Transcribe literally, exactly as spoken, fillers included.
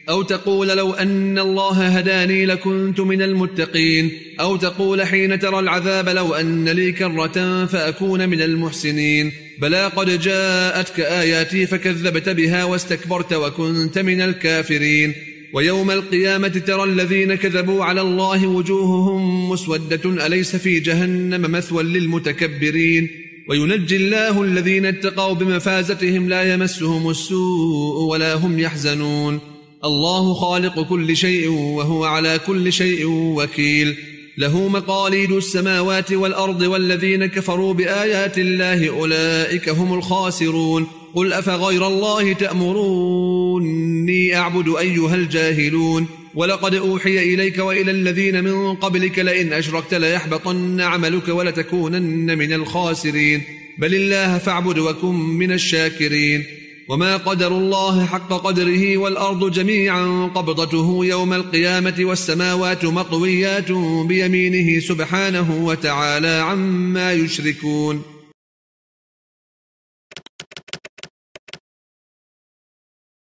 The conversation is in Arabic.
أو تقول لو أن الله هداني لكنت من المتقين، أو تقول حين ترى العذاب لو أن لي كرة فأكون من المحسنين. بلى قد جاءتك آياتي فكذبت بها واستكبرت وكنت من الكافرين. ويوم القيامة ترى الذين كذبوا على الله وجوههم مسودة أليس في جهنم مثوى للمتكبرين. وينجي الله الذين اتقوا بمفازتهم لا يمسهم السوء ولا هم يحزنون. الله خالق كل شيء وهو على كل شيء وكيل. له مقاليد السماوات والأرض والذين كفروا بآيات الله أولئك هم الخاسرون. قل أفغير الله تأمروني أعبد أيها الجاهلون. ولقد أوحي إليك وإلى الذين من قبلك لئن أشركت ليحبطن عملك ولتكونن من الخاسرين. بل الله فاعبد وكن من الشاكرين. وما قدر الله حق قدره والأرض جميعا قبضته يوم القيامة والسماوات مطويات بيمينه سبحانه وتعالى عما يشركون.